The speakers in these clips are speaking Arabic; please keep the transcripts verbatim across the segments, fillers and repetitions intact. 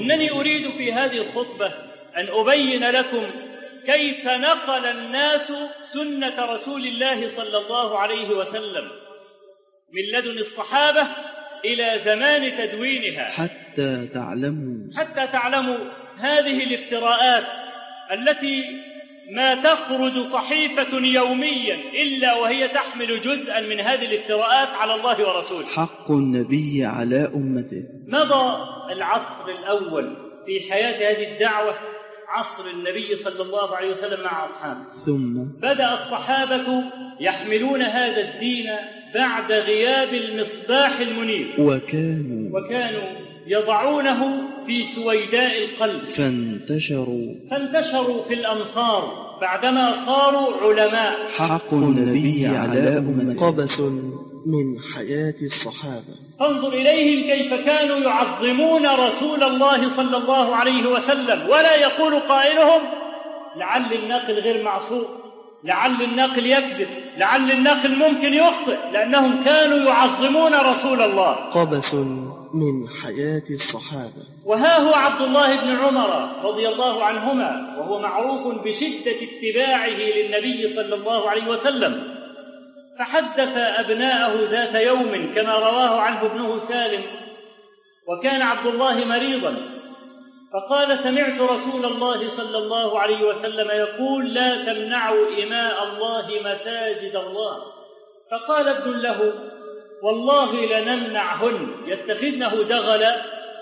إنني أريد في هذه الخطبة أن أبين لكم كيف نقل الناس سنة رسول الله صلى الله عليه وسلم من لدن الصحابة إلى زمان تدوينها، حتى تعلموا حتى تعلموا هذه الافتراءات التي ما تخرج صحيفة يوميا إلا وهي تحمل جزءا من هذه الافتراءات على الله ورسوله. حق النبي على أمته. مضى العصر الأول في حياة هذه الدعوة، عصر النبي صلى الله عليه وسلم مع أصحابه، ثم بدأ الصحابة يحملون هذا الدين بعد غياب المصباح المنير، وكانوا وكانوا يضعونه في سويداء القلب، فانتشروا فانتشروا في الأمصار بعدما صاروا علماء. حق النبي على أمته قبس من حياة الصحابة. فانظر إليهم كيف كانوا يعظمون رسول الله صلى الله عليه وسلم، ولا يقول قائلهم لعل الناقل غير معصوم، لعل الناقل يكذب، لعل الناقل ممكن يخطئ، لأنهم كانوا يعظمون رسول الله. قبس من حياة الصحابة. وها هو عبد الله بن عمر رضي الله عنهما، وهو معروف بشدة اتباعه للنبي صلى الله عليه وسلم، فحدث أبناءه ذات يوم كما رواه عنه ابنه سالم، وكان عبد الله مريضا، فقال: سمعت رسول الله صلى الله عليه وسلم يقول: لا تمنعوا إماء الله مساجد الله. فقال ابن له: والله لنمنعهن يتخذنه دغلا.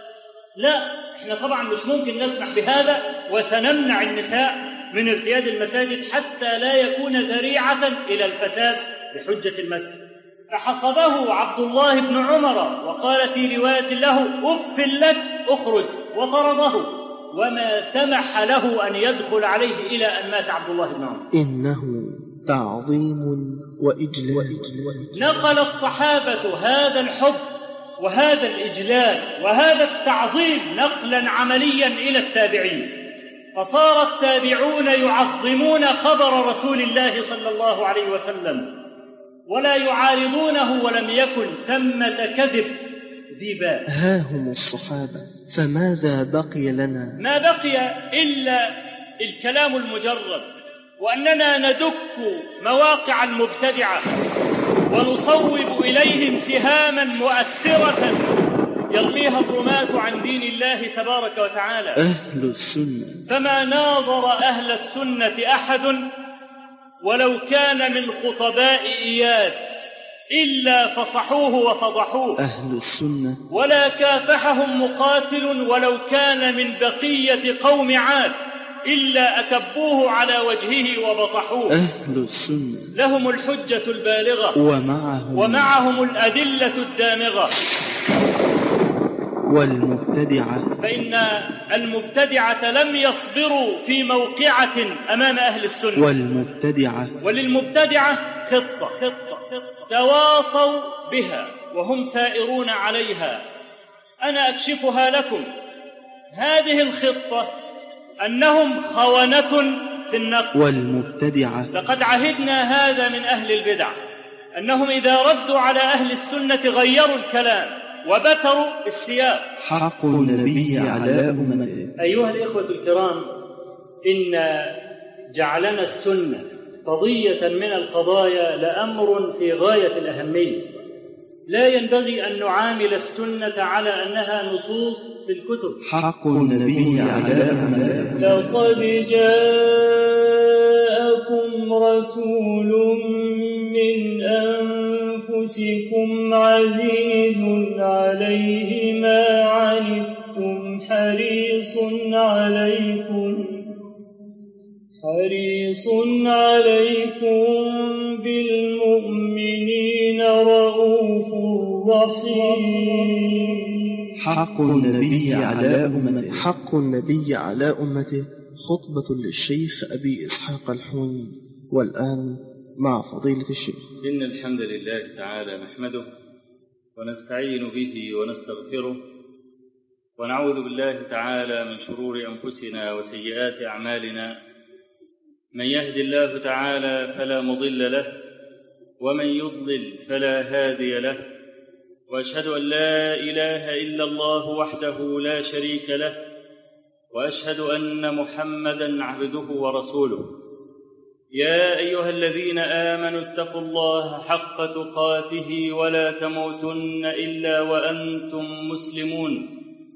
لا، احنا طبعا مش ممكن نسمح بهذا، وسنمنع النساء من ارتياد المساجد حتى لا يكون ذريعة إلى الفساد بحجة المسجد. فحصبه عبد الله بن عمر، وقال في رواية له: أف لك، أخرج، وطرده، وما سمح له أن يدخل عليه إلى أن مات عبد الله بن عمر. إنه تعظيم وإجلال. نقل الصحابة هذا الحب وهذا الإجلال وهذا التعظيم نقلا عمليا إلى التابعين، فصار التابعون يعظمون خبر رسول الله صلى الله عليه وسلم ولا يعارضونه، ولم يكن ثمة كذب ذي بال. ها هم الصحابة، فماذا بقي لنا؟ ما بقي إلا الكلام المجرد، وأننا ندك مواقع المبتدعة ونصوب إليهم سهاما مؤثرة يرميها الرماة عن دين الله تبارك وتعالى. أهل السنة، فما ناظر أهل السنة أحد ولو كان من خطباء إياد إلا فصحوه وفضحوه. أهل السنة، ولا كافحهم مقاتل ولو كان من بقية قوم عاد إلا أكبوه على وجهه وبطحوه. أهل السنة لهم الحجة البالغة ومعهم, ومعهم الأدلة الدامغة. والمبتدعة، فإن المبتدعة لم يصبروا في موقعة أمام أهل السنة. والمبتدعة وللمبتدعة خطة خطة خطة تواصوا بها وهم سائرون عليها. أنا أكشفها لكم. هذه الخطة أنهم خونة في النقل. والمبتدعة، لقد عهدنا هذا من أهل البدع، أنهم إذا ردوا على أهل السنة غيروا الكلام وبتروا السياق. حق النبي على أمته. أيها الإخوة الكرام، إن جعلنا السنة قضية من القضايا لأمر في غاية الأهمية. لا ينبغي أن نعامل السنة على أنها نصوص في الكتب. حق النبي على أمته. لقد جاءكم رسول من أنفسكم عزيز عليه ما عنتم حريص عليكم حريص عليكم بالمؤمنين رؤوف رحيم. حق النبي على أمته. حق النبي على أمته، خطبة للشيخ أبي إسحاق الحويني. والآن مع فضيلة الشيخ. إن الحمد لله تعالى نحمده ونستعين به ونستغفره، ونعوذ بالله تعالى من شرور أنفسنا وسيئات أعمالنا. من يهد الله تعالى فلا مضل له، ومن يضلل فلا هادي له، وأشهد أن لا إله إلا الله وحده لا شريك له، وأشهد أن محمدًا عبده ورسوله. يا أيها الذين آمنوا اتقوا الله حق تقاته ولا تموتن إلا وأنتم مسلمون.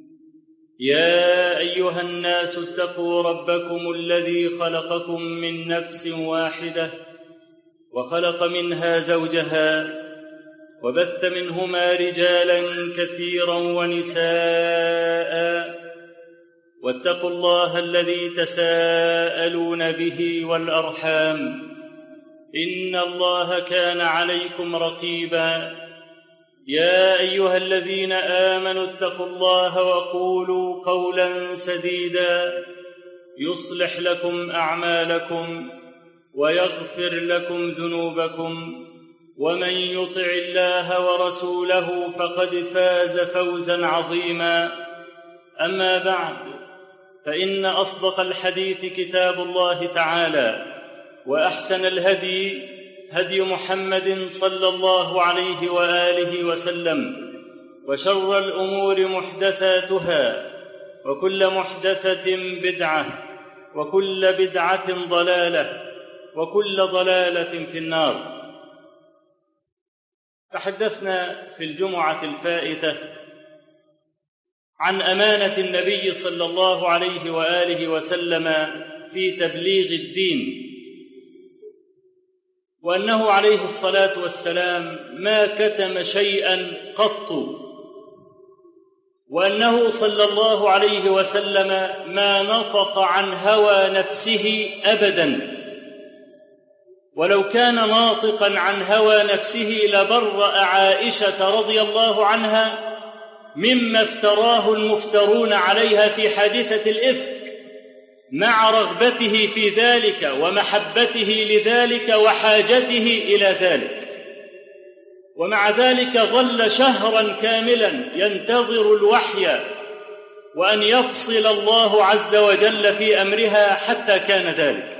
يا أيها الناس اتقوا ربكم الذي خلقكم من نفس واحدة وخلق منها زوجها وبث منهما رجالا كثيرا ونساء، واتقوا الله الذي تساءلون به والأرحام، إن الله كان عليكم رقيبا. يا أيها الذين آمنوا اتقوا الله وقولوا قولا سديدا يصلح لكم أعمالكم ويغفر لكم ذنوبكم، ومن يطع الله ورسوله فقد فاز فوزا عظيما. أما بعد، فإن أصدق الحديث كتاب الله تعالى، وأحسن الهدي هدي محمد صلى الله عليه وآله وسلم، وشر الأمور محدثاتها، وكل محدثة بدعة، وكل بدعة ضلالة، وكل ضلالة في النار. تحدثنا في الجمعة الفائتة عن أمانة النبي صلى الله عليه وآله وسلم في تبليغ الدين، وأنه عليه الصلاة والسلام ما كتم شيئا قط، وأنه صلى الله عليه وسلم ما نطق عن هوى نفسه أبدا، ولو كان ناطقا عن هوى نفسه لبرأ عائشة رضي الله عنها مما افتراه المفترون عليها في حادثة الإفك، مع رغبته في ذلك ومحبته لذلك وحاجته إلى ذلك. ومع ذلك ظل شهرا كاملا ينتظر الوحي وأن يفصل الله عز وجل في أمرها حتى كان ذلك.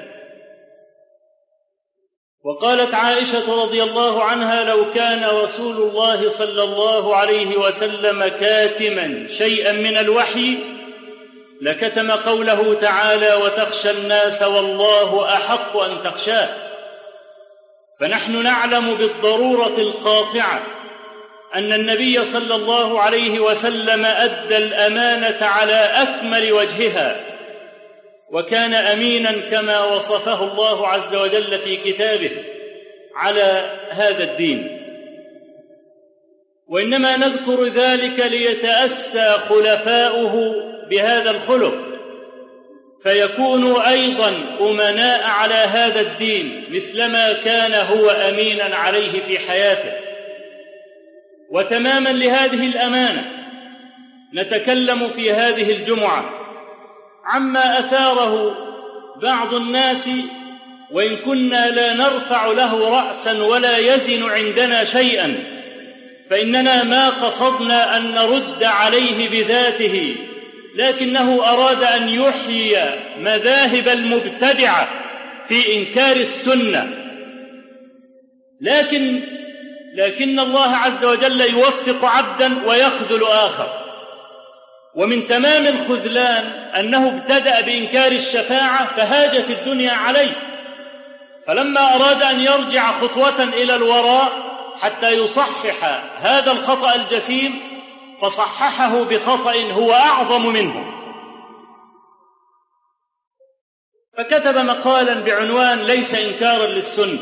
وقالت عائشة رضي الله عنها: لو كان رسول الله صلى الله عليه وسلم كاتما شيئا من الوحي لكتم قوله تعالى: وتخشى الناس والله أحق أن تخشاه. فنحن نعلم بالضرورة القاطعة أن النبي صلى الله عليه وسلم أدى الأمانة على أكمل وجهها، وكان أمينا كما وصفه الله عز وجل في كتابه على هذا الدين. وإنما نذكر ذلك ليتأسى خلفاؤه بهذا الخلق، فيكونوا أيضا أمناء على هذا الدين مثلما كان هو أمينا عليه في حياته. وتماما لهذه الأمانة نتكلم في هذه الجمعة عما أثاره بعض الناس، وإن كنا لا نرفع له رأسا ولا يزن عندنا شيئا، فإننا ما قصدنا أن نرد عليه بذاته، لكنه أراد أن يحيي مذاهب المبتدعة في إنكار السنة. لكن لكن الله عز وجل يوفق عبدا ويخذل آخر. ومن تمام الخذلان أنه ابتدأ بإنكار الشفاعة فهاجت الدنيا عليه، فلما أراد أن يرجع خطوة إلى الوراء حتى يصحح هذا الخطأ الجسيم فصححه بخطأ هو أعظم منه، فكتب مقالا بعنوان: ليس إنكارا للسنة.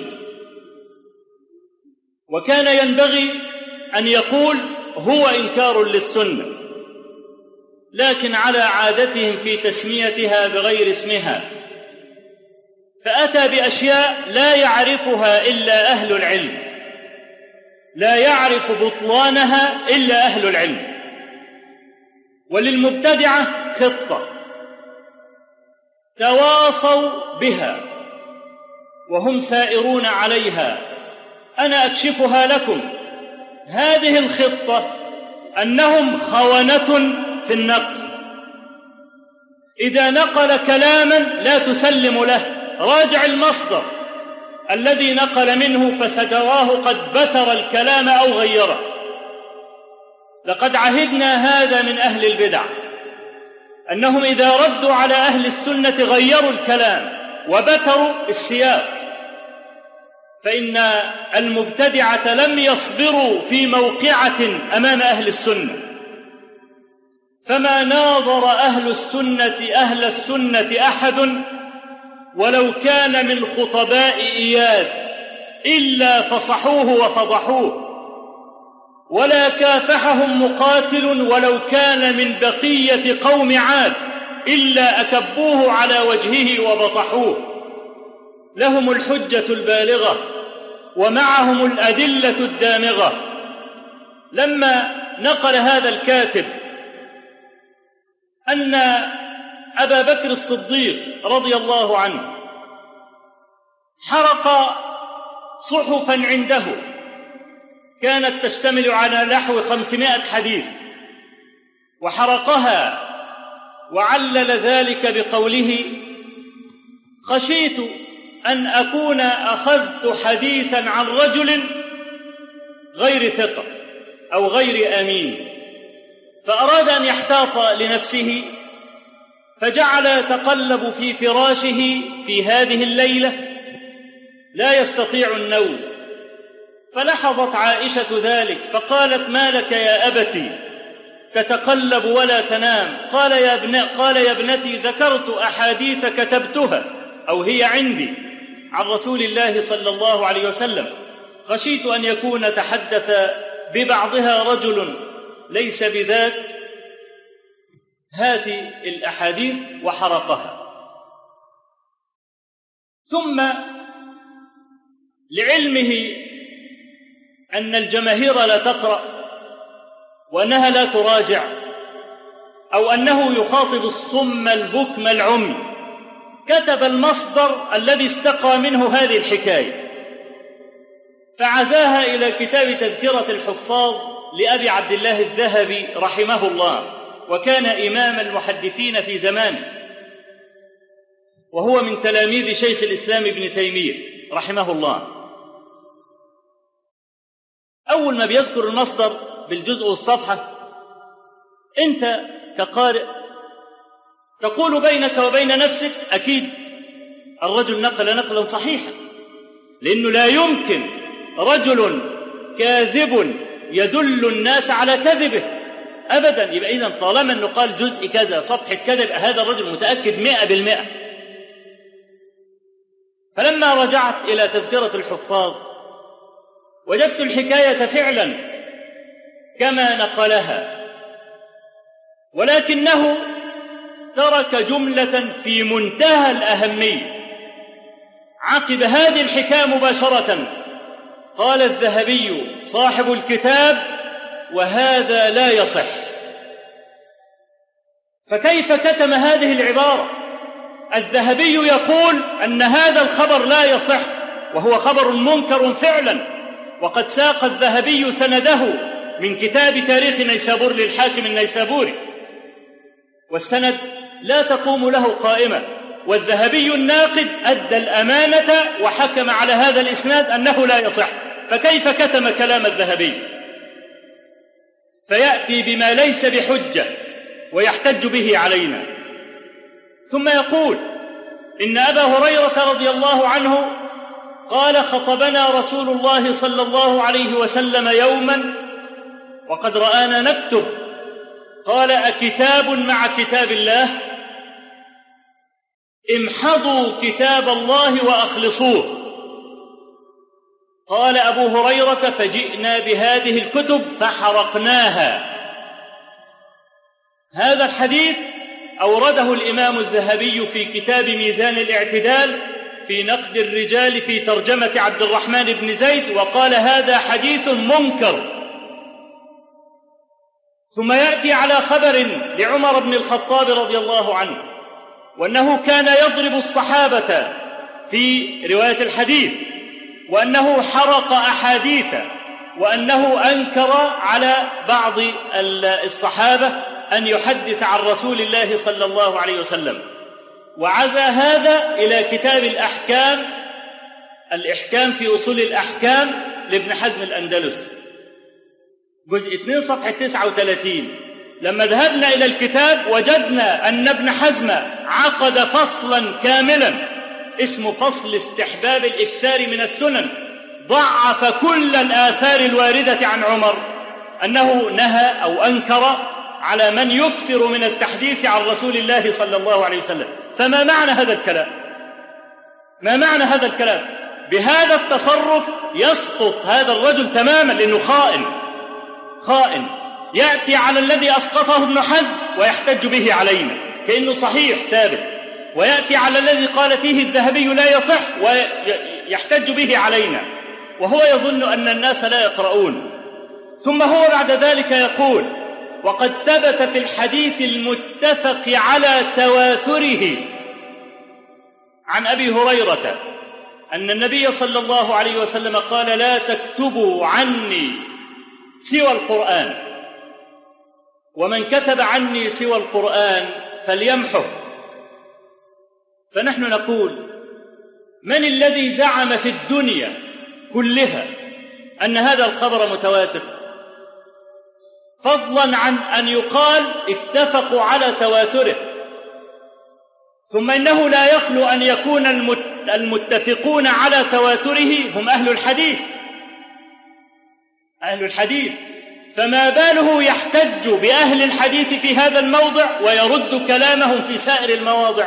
وكان ينبغي أن يقول هو إنكار للسنة، لكن على عادتهم في تسميتها بغير اسمها، فأتى بأشياء لا يعرفها إلا أهل العلم، لا يعرف بطلانها إلا أهل العلم. وللمبتدعة خطة تواصوا بها وهم سائرون عليها، أنا أكشفها لكم. هذه الخطة أنهم خونة في النقل، إذا نقل كلاما لا تسلم له، راجع المصدر الذي نقل منه فستراه قد بتر الكلام أو غيره. لقد عهدنا هذا من أهل البدع، أنهم إذا ردوا على أهل السنة غيروا الكلام وبتروا السياق، فإن المبتدعة لم يصبروا في موقعة أمام أهل السنة، فما ناظر أهل السنة أهل السنة أحد ولو كان من خطباء إياد إلا فصحوه وفضحوه، ولا كافحهم مقاتل ولو كان من بقية قوم عاد إلا أكبوه على وجهه وبطحوه. لهم الحجة البالغة ومعهم الأدلة الدامغة. لما نقل هذا الكاتب أن أبا بكر الصديق رضي الله عنه حرق صحفا عنده كانت تشتمل على نحو خمسمائة حديث، وحرقها وعلل ذلك بقوله: خشيت أن أكون أخذت حديثا عن رجل غير ثقة أو غير أمين، فأراد أن يحتاط لنفسه، فجعل يتقلب في فراشه في هذه الليلة لا يستطيع النوم، فلاحظت عائشة ذلك فقالت: ما لك يا أبتي تتقلب ولا تنام؟ قال يا, ابن قال يا ابنتي ذكرت أحاديث كتبتها أو هي عندي عن رسول الله صلى الله عليه وسلم، خشيت أن يكون تحدث ببعضها رجل ليس بذاك، هات الأحاديث، وحرقها. ثم لعلمه أن الجماهير لا تقرأ وأنها لا تراجع، أو أنه يخاطب الصم البكم العمي، كتب المصدر الذي استقى منه هذه الحكاية فعزاها إلى كتاب تذكرة الحفاظ لأبي عبد الله الذهبي رحمه الله، وكان إمام المحدثين في زمانه، وهو من تلاميذ شيخ الإسلام ابن تيمية رحمه الله. أول ما بيذكر المصدر بالجزء والصفحة، أنت كقارئ تقول بينك وبين نفسك: أكيد الرجل نقل نقلا صحيحا، لأنه لا يمكن رجل كاذب يدل الناس على كذبه أبدا. يبقى إذن طالما أنه قال جزء كذا صفحة كذا، هذا الرجل متأكد مئة بالمئة. فلما رجعت إلى تذكرة الحفاظ وجدت الحكاية فعلا كما نقلها، ولكنه ترك جملة في منتهى الأهمية عقب هذه الحكاية مباشرة. قال الذهبي صاحب الكتاب: وهذا لا يصح. فكيف كتم هذه العبارة؟ الذهبي يقول أن هذا الخبر لا يصح، وهو خبر منكر فعلا، وقد ساق الذهبي سنده من كتاب تاريخ نيسابور للحاكم النيسابوري، والسند لا تقوم له قائمة، والذهبي الناقد أدى الأمانة وحكم على هذا الإسناد أنه لا يصح. فكيف كتم كلام الذهبي؟ فيأتي بما ليس بحجة ويحتج به علينا. ثم يقول إن أبا هريرة رضي الله عنه قال: خطبنا رسول الله صلى الله عليه وسلم يوما وقد رآنا نكتب، قال: أكتاب مع كتاب الله؟ امحضوا كتاب الله وأخلصوه. قال أبو هريرة: فجئنا بهذه الكتب فحرقناها. هذا الحديث أورده الإمام الذهبي في كتاب ميزان الاعتدال في نقد الرجال في ترجمة عبد الرحمن بن زيد، وقال: هذا حديث منكر. ثم يأتي على خبر لعمر بن الخطاب رضي الله عنه، وأنه كان يضرب الصحابة في رواية الحديث، وأنه حرق أحاديث، وأنه أنكر على بعض الصحابة أن يحدث عن رسول الله صلى الله عليه وسلم، وعزى هذا إلى كتاب الأحكام، الإحكام في أصول الأحكام لابن حزم الأندلس، جزء اثنين صفحة تسعة وثلاثين. لما ذهبنا إلى الكتاب وجدنا أن ابن حزم عقد فصلا كاملا اسمه فصل استحباب الإكثار من السنن، ضعف كل الآثار الواردة عن عمر أنه نهى أو أنكر على من يكثر من التحديث عن رسول الله صلى الله عليه وسلم. فما معنى هذا الكلام؟ ما معنى هذا الكلام؟ بهذا التصرف يسقط هذا الرجل تماما، لأنه خائن خائن يأتي على الذي أسقطه ابن حزم ويحتج به علينا كأنه صحيح ثابت، ويأتي على الذي قال فيه الذهبي لا يصح ويحتج به علينا، وهو يظن أن الناس لا يقرؤون. ثم هو بعد ذلك يقول: وقد ثبت في الحديث المتفق على تواتره عن أبي هريرة أن النبي صلى الله عليه وسلم قال: لا تكتبوا عني سوى القرآن، ومن كتب عني سوى القرآن فليمحه. فنحن نقول: من الذي زعم في الدنيا كلها أن هذا الخبر متواتر، فضلا عن أن يقال اتفقوا على تواتره؟ ثم إنه لا يخلو أن يكون المتفقون على تواتره هم أهل الحديث أهل الحديث فما باله يحتج بأهل الحديث في هذا الموضع ويرد كلامهم في سائر المواضع؟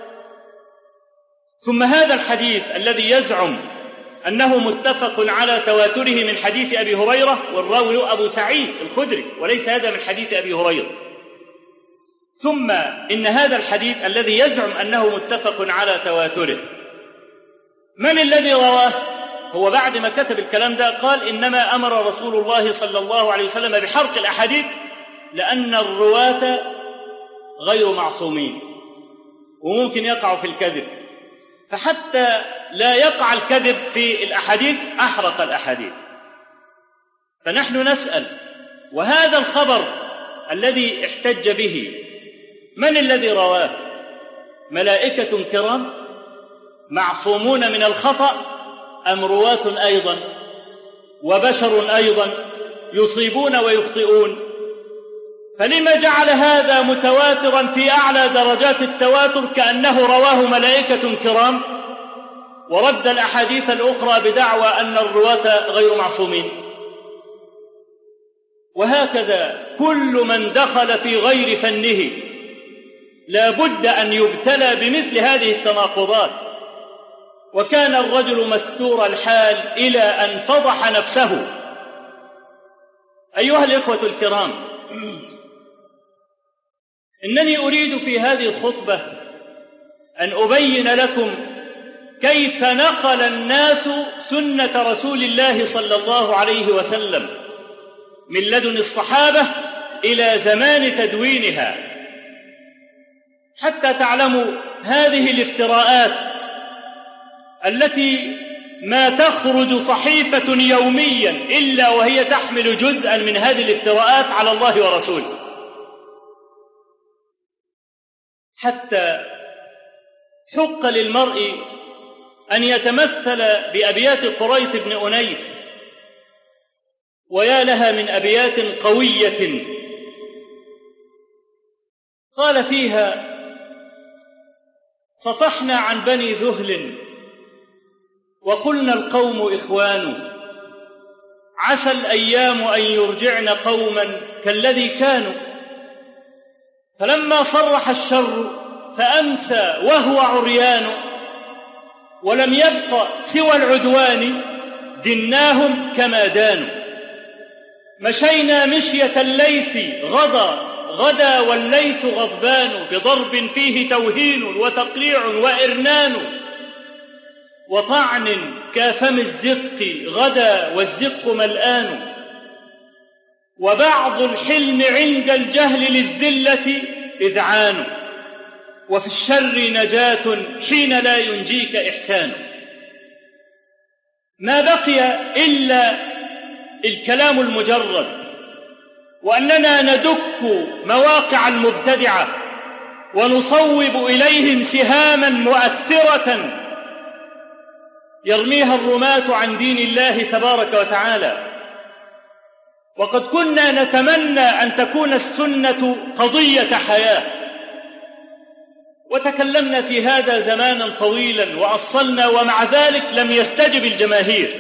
ثم هذا الحديث الذي يزعم أنه متفق على تواتره من حديث أبي هريرة، والراوي أبو سعيد الخدري، وليس هذا من حديث أبي هريرة. ثم إن هذا الحديث الذي يزعم أنه متفق على تواتره، من الذي رواه؟ هو بعد ما كتب الكلام ده قال: إنما أمر رسول الله صلى الله عليه وسلم بحرق الأحاديث لأن الرواة غير معصومين وممكن يقعوا في الكذب، فحتى لا يقع الكذب في الأحاديث أحرق الأحاديث. فنحن نسأل: وهذا الخبر الذي احتج به من الذي رواه؟ ملائكة كرام معصومون من الخطأ أم رواة أيضا وبشر أيضا يصيبون ويخطئون؟ فلما جعل هذا متواترا في أعلى درجات التواتر كأنه رواه ملائكة كرام، ورد الأحاديث الأخرى بدعوى أن الرواة غير معصومين؟ وهكذا كل من دخل في غير فنه لا بد أن يبتلى بمثل هذه التناقضات. وكان الرجل مستور الحال إلى أن فضح نفسه. أيها الإخوة الكرام، إنني أريد في هذه الخطبة أن أبين لكم كيف نقل الناس سنة رسول الله صلى الله عليه وسلم من لدن الصحابة إلى زمان تدوينها، حتى تعلموا هذه الافتراءات التي ما تخرج صحيفة يوميا إلا وهي تحمل جزءا من هذه الافتراءات على الله ورسوله، حتى حق للمرء أن يتمثل بأبيات قريش بن أنيس، ويا لها من أبيات قوية قال فيها: صفحنا عن بني ذهل وقلنا القوم إخوان، عسى الأيام أن يرجعن قوما كالذي كانوا، فلما صرح الشر فأمسى وهو عريان، ولم يبق سوى العدوان دناهم كما دانوا، مشينا مشية الليث غدا غدا والليث غضبان، بضرب فيه توهين وتقليع وإرنان، وطعن كافم الزق غدا والزق ملآن، وبعض الحلم عند الجهل للذلة إذعان، وفي الشر نجاة حين لا ينجيك إحسان. ما بقي إلا الكلام المجرد، وأننا ندك مواقع المبتدعة ونصوب إليهم سهاما مؤثرة يرميها الرماة عن دين الله تبارك وتعالى. وقد كنا نتمنى أن تكون السنة قضية حياة، وتكلمنا في هذا زمانا طويلا وأصلنا، ومع ذلك لم يستجب الجماهير،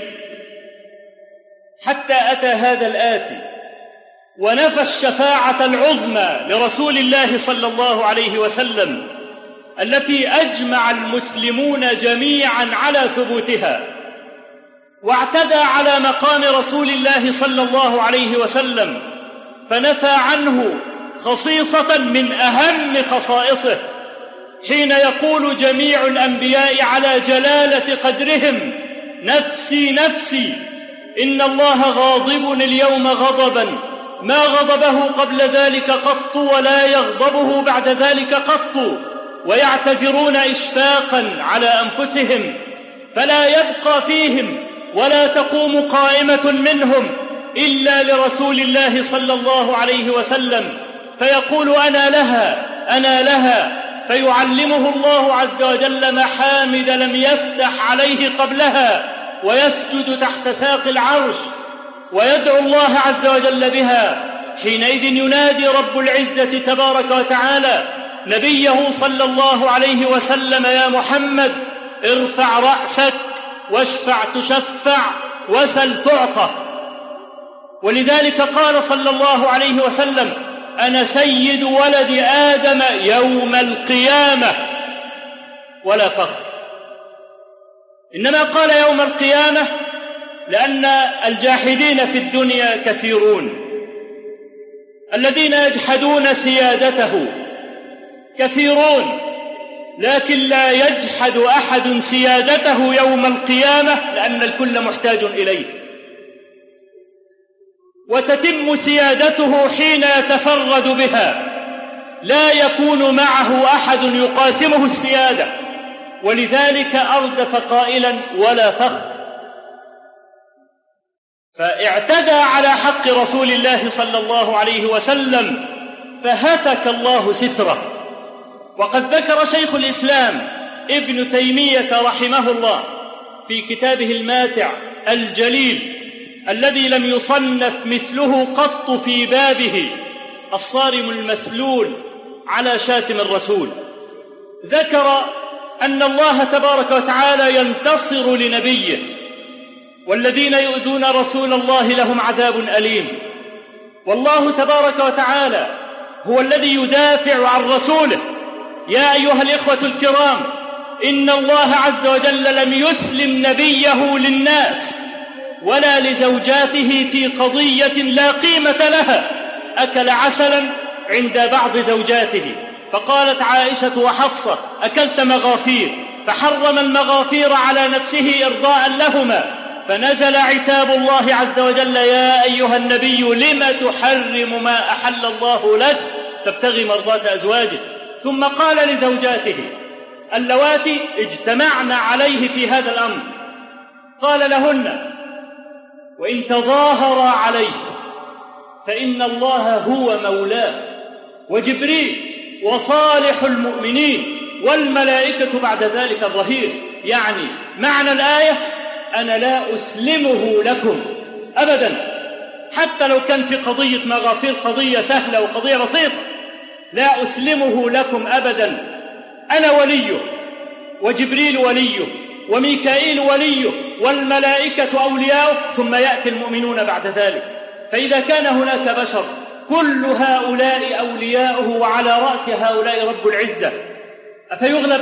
حتى أتى هذا الآتي ونفى الشفاعة العظمى لرسول الله صلى الله عليه وسلم التي أجمع المسلمون جميعا على ثبوتها، واعتدى على مقام رسول الله صلى الله عليه وسلم فنفى عنه خصيصة من أهم خصائصه، حين يقول جميع الأنبياء على جلالة قدرهم: نفسي نفسي، إن الله غاضب اليوم غضبا ما غضبه قبل ذلك قط ولا يغضبه بعد ذلك قط، ويعتذرون إشفاقا على أنفسهم، فلا يبقى فيهم ولا تقوم قائمة منهم إلا لرسول الله صلى الله عليه وسلم، فيقول: أنا لها أنا لها، فيعلمه الله عز وجل محامد لم يفتح عليه قبلها، ويسجد تحت ساق العرش ويدعو الله عز وجل بها. حينئذ ينادي رب العزة تبارك وتعالى نبيه صلى الله عليه وسلم: يا محمد ارفع رأسك واشفع تشفع وسل تعطى. ولذلك قال صلى الله عليه وسلم: أنا سيد ولد آدم يوم القيامة، ولا فخر. إنما قال يوم القيامة لأن الجاحدين في الدنيا كثيرون، الذين يجحدون سيادته كثيرون، لكن لا يجحد أحد سيادته يوم القيامة، لأن الكل محتاج إليه، وتتم سيادته حين يتفرد بها، لا يكون معه أحد يقاسمه السيادة. ولذلك أردف قائلا: ولا فخر. فاعتدى على حق رسول الله صلى الله عليه وسلم فهتك الله ستره. وقد ذكر شيخ الإسلام ابن تيمية رحمه الله في كتابه الماتع الجليل الذي لم يصنف مثله قط في بابه الصارم المسلول على شاتم الرسول، ذكر أن الله تبارك وتعالى ينتصر لنبيه، والذين يؤذون رسول الله لهم عذاب أليم. والله تبارك وتعالى هو الذي يدافع عن رسوله. يا أيها الإخوة الكرام، إن الله عز وجل لم يسلم نبيه للناس ولا لزوجاته في قضية لا قيمة لها. أكل عسلا عند بعض زوجاته، فقالت عائشة وحفصة: أكلت مغافير، فحرم المغافير على نفسه إرضاء لهما، فنزل عتاب الله عز وجل: يا أيها النبي لم تحرم ما أحل الله لك تبتغي مرضات أزواجك. ثم قال لزوجاته اللواتي اجتمعن عليه في هذا الأمر، قال لهن: وإن تظاهر عليه فإن الله هو مولاه، وجبريل وصالح المؤمنين والملائكة بعد ذلك الظهير. يعني معنى الآية: أنا لا أسلمه لكم أبدا، حتى لو كان في قضية مغافير قضية سهلة وقضية بسيطة، لا أسلمه لكم أبدا. أنا وليه، وجبريل وليه، وميكائيل وليه، والملائكة أولياؤه، ثم يأتي المؤمنون بعد ذلك. فإذا كان هناك بشر كل هؤلاء أولياؤه وعلى رأس هؤلاء رب العزة، أفيغلب؟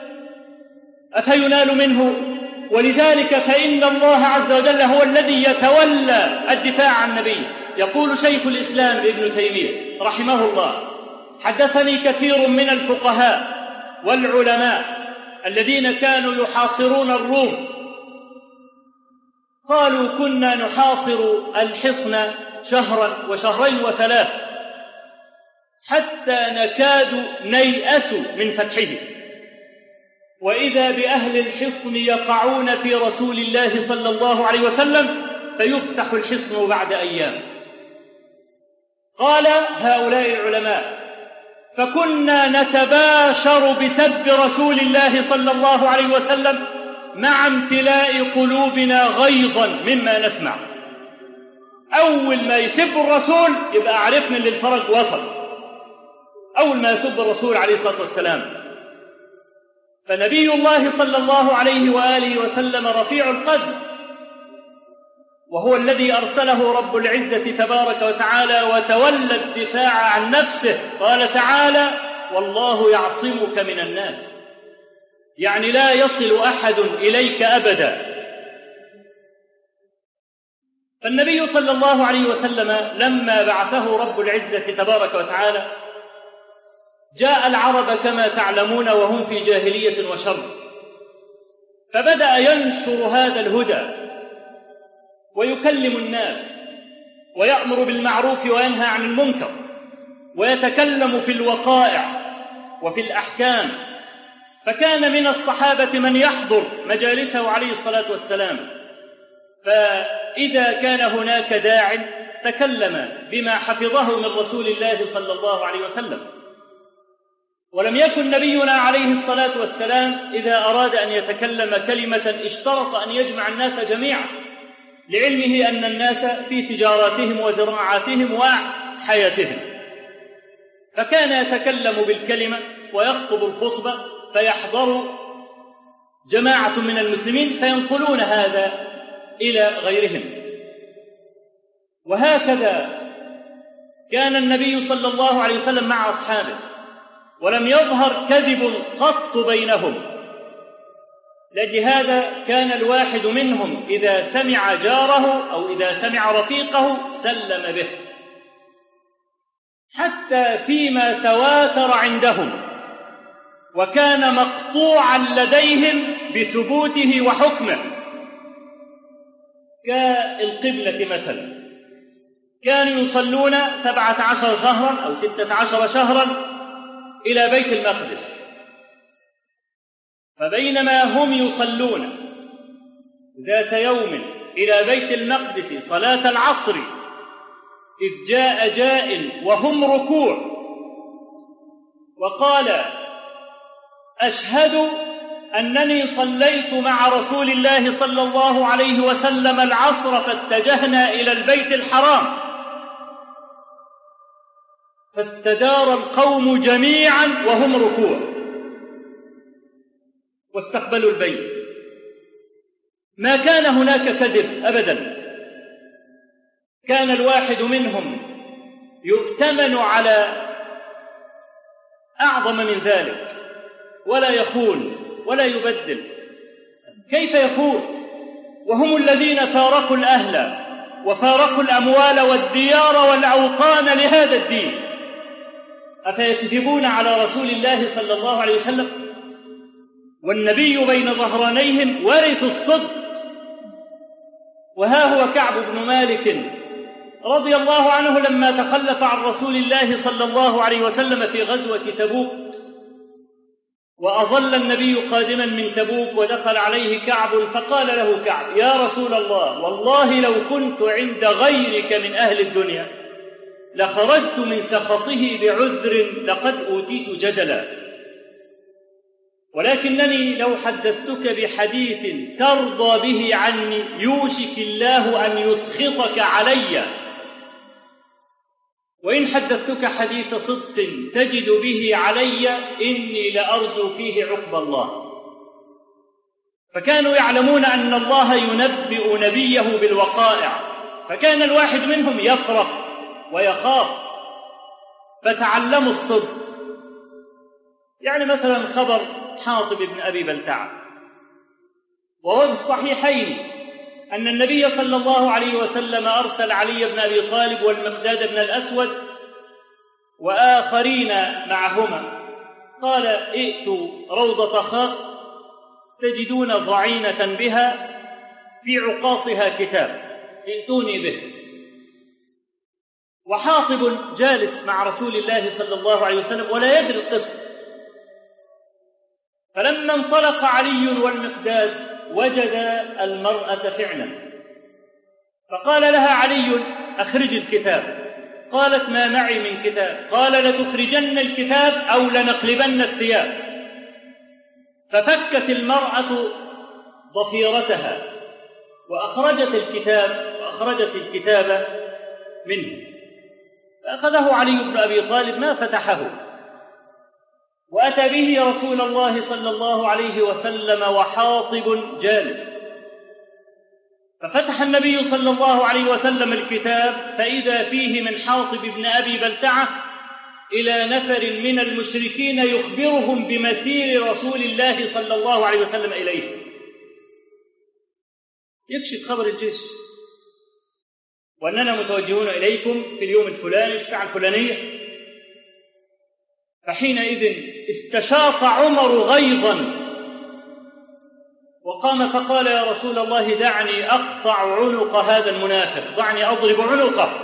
أفينال منه؟ ولذلك فإن الله عز وجل هو الذي يتولى الدفاع عن النبي. يقول شيخ الإسلام ابن تيمية رحمه الله: حدثني كثير من الفقهاء والعلماء الذين كانوا يحاصرون الروم، قالوا: كنا نحاصر الحصن شهرا وشهرين وثلاث حتى نكاد نيأس من فتحه، وإذا بأهل الحصن يقعون في رسول الله صلى الله عليه وسلم فيفتح الحصن بعد أيام. قال هؤلاء العلماء: فكنا نتباشر بسب رسول الله صلى الله عليه وسلم مع امتلاء قلوبنا غيظا مما نسمع. أول ما يسب الرسول يبقى عرفنا أن الفرج وصل، أول ما يسب الرسول عليه الصلاة والسلام. فنبي الله صلى الله عليه وآله وسلم رفيع القدر، وهو الذي أرسله رب العزة تبارك وتعالى وتولى الدفاع عن نفسه. قال تعالى: والله يعصمك من الناس، يعني لا يصل أحد إليك أبدا. فالنبي صلى الله عليه وسلم لما بعثه رب العزة تبارك وتعالى جاء العرب كما تعلمون وهم في جاهلية وشر، فبدأ ينشر هذا الهدى ويكلم الناس ويأمر بالمعروف وينهى عن المنكر ويتكلم في الوقائع وفي الأحكام. فكان من الصحابة من يحضر مجالسه عليه الصلاة والسلام، فإذا كان هناك داع تكلم بما حفظه من رسول الله صلى الله عليه وسلم. ولم يكن نبينا عليه الصلاة والسلام إذا أراد أن يتكلم كلمة اشترط أن يجمع الناس جميعا، لعلمه أن الناس في تجاراتهم وزراعاتهم وحياتهم، فكان يتكلم بالكلمة ويخطب الخطبة فيحضر جماعة من المسلمين فينقلون هذا إلى غيرهم. وهكذا كان النبي صلى الله عليه وسلم مع أصحابه، ولم يظهر كذب قط بينهم. لهذا كان الواحد منهم إذا سمع جاره أو إذا سمع رفيقه سلم به، حتى فيما تواتر عندهم وكان مقطوعا لديهم بثبوته وحكمه، كالقبلة مثلا. كانوا يصلون سبعة عشر شهرا أو ستة عشر شهرا إلى بيت المقدس، فبينما هم يصلون ذات يوم إلى بيت المقدس صلاة العصر إذ جاء جاء وهم ركوع وقال: أشهد أنني صليت مع رسول الله صلى الله عليه وسلم العصر فاتجهنا إلى البيت الحرام، فاستدار القوم جميعا وهم ركوع واستقبلوا البيت. ما كان هناك كذب أبدا، كان الواحد منهم يؤتمن على أعظم من ذلك، ولا يخون ولا يبدل. كيف يخون وهم الذين فارقوا الأهل وفارقوا الأموال والديار والأوطان لهذا الدين؟ أفيكذبون على رسول الله صلى الله عليه وسلم والنبي بين ظهرانيهم ورث الصدق؟ وها هو كعب بن مالك رضي الله عنه لما تخلف عن رسول الله صلى الله عليه وسلم في غزوة تبوك، وأظل النبي قادما من تبوك ودخل عليه كعب، فقال له كعب: يا رسول الله، والله لو كنت عند غيرك من أهل الدنيا لخرجت من سخطه بعذر لقد أوتيت جدلا، ولكنني لو حدثتك بحديث ترضى به عني يوشك الله أن يسخطك علي، وإن حدثتك حديث صدق تجد به علي إني لأرجو فيه عقب الله. فكانوا يعلمون أن الله ينبئ نبيه بالوقائع، فكان الواحد منهم يفرح ويخاف، فتعلموا الصدق. يعني مثلا خبر حاطب بن أبي بلتعة، وهو في الصحيحين أن النبي صلى الله عليه وسلم أرسل علي بن أبي طالب والمقداد بن الأسود وآخرين معهما، قال: ائتوا روضة خاخ تجدون ضعينة بها في عقاصها كتاب، ائتوني به. وحاطب جالس مع رسول الله صلى الله عليه وسلم ولا يدري القصة، فلما انطلق علي والمقداد وجد المرأة فعلا، فقال لها علي: أخرج الكتاب. قالت: ما معي من كتاب. قال: لتخرجن الكتاب أو لنقلبن الثياب. ففكت المرأة ضفيرتها وأخرجت الكتاب وأخرجت الكتاب منه، فأخذه علي بن أبي طالب ما فتحه، وأتى به رسول الله صلى الله عليه وسلم وحاطب جالس، ففتح النبي صلى الله عليه وسلم الكتاب فإذا فيه من حاطب بن أبي بلتعة إلى نفر من المشركين يخبرهم بمسير رسول الله صلى الله عليه وسلم إليه، يكشف خبر الجيش وأننا متوجهون إليكم في اليوم الفلاني الساعة الفلانية. فحينئذ استشاط عمر غيظا وقام فقال: يا رسول الله دعني أقطع عنق هذا المنافق، دعني أضرب عنقه.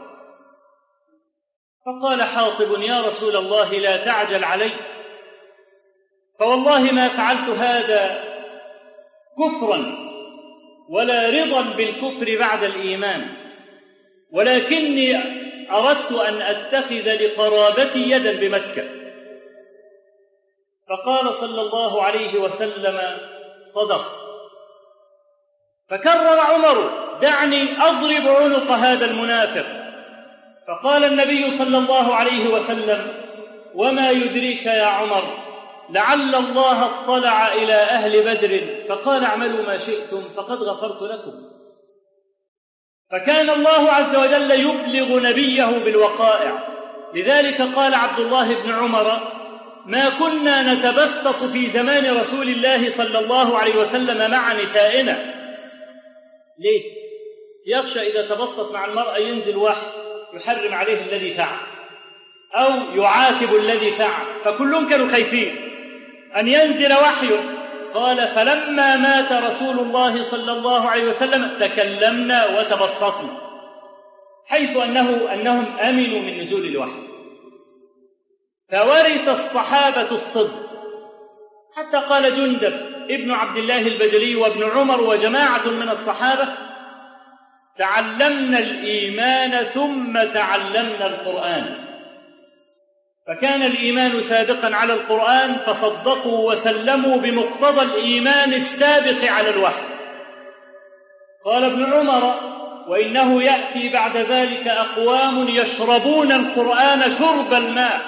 فقال حاطب: يا رسول الله لا تعجل علي، فوالله ما فعلت هذا كفرا ولا رضا بالكفر بعد الإيمان، ولكني أردت أن أتخذ لقرابتي يدا بمكة. فقال صلى الله عليه وسلم: صدق. فكرر عمر: دعني أضرب عنق هذا المنافق. فقال النبي صلى الله عليه وسلم: وما يدريك يا عمر، لعل الله اطلع إلى أهل بدر فقال اعملوا ما شئتم فقد غفرت لكم. فكان الله عز وجل يبلغ نبيه بالوقائع، لذلك قال عبد الله بن عمر: ما كنا نتبسط في زمان رسول الله صلى الله عليه وسلم مع نسائنا. ليه؟ يخشى إذا تبسط مع المرأة ينزل وحي يحرم عليه الذي فعل أو يعاتب الذي فعل، فكلهم كانوا خايفين أن ينزل وحيه. قال: فلما مات رسول الله صلى الله عليه وسلم تكلمنا وتبسطنا، حيث أنه أنهم أمنوا من نزول الوحي. فورث الصحابة الصدق، حتى قال جندب ابن عبد الله البجلي وابن عمر وجماعة من الصحابة: تعلمنا الإيمان ثم تعلمنا القرآن. فكان الإيمان سابقا على القرآن فصدقوا وسلموا بمقتضى الإيمان السابق على الوحي. قال ابن عمر: وإنه يأتي بعد ذلك أقوام يشربون القرآن شرب الماء،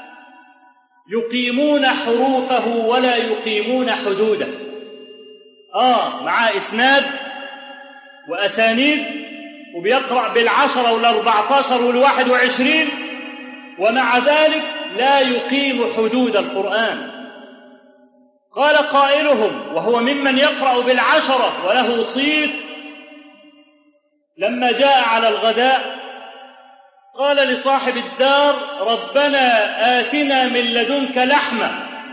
يقيمون حروفه ولا يقيمون حدوده. آه مع إسناد وأسانيد، وبيقرأ بالعشرة والأربعتاشر والواحد وعشرين، ومع ذلك لا يقيم حدود القرآن. قال قائلهم وهو ممن يقرأ بالعشرة وله صيت: لما جاء على الغداء قال لصاحب الدار: ربنا آتنا من لدنك لحمة.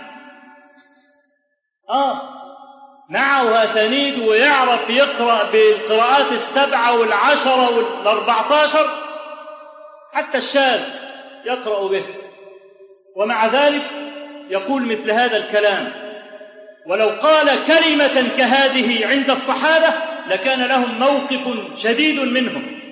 آه معه أسانيد ويعرف يقرأ بالقراءات السبعة والعشرة والأربعتاشر، حتى الشاذ يقرأ به، ومع ذلك يقول مثل هذا الكلام. ولو قال كلمة كهذه عند الصحابة لكان لهم موقف شديد منهم.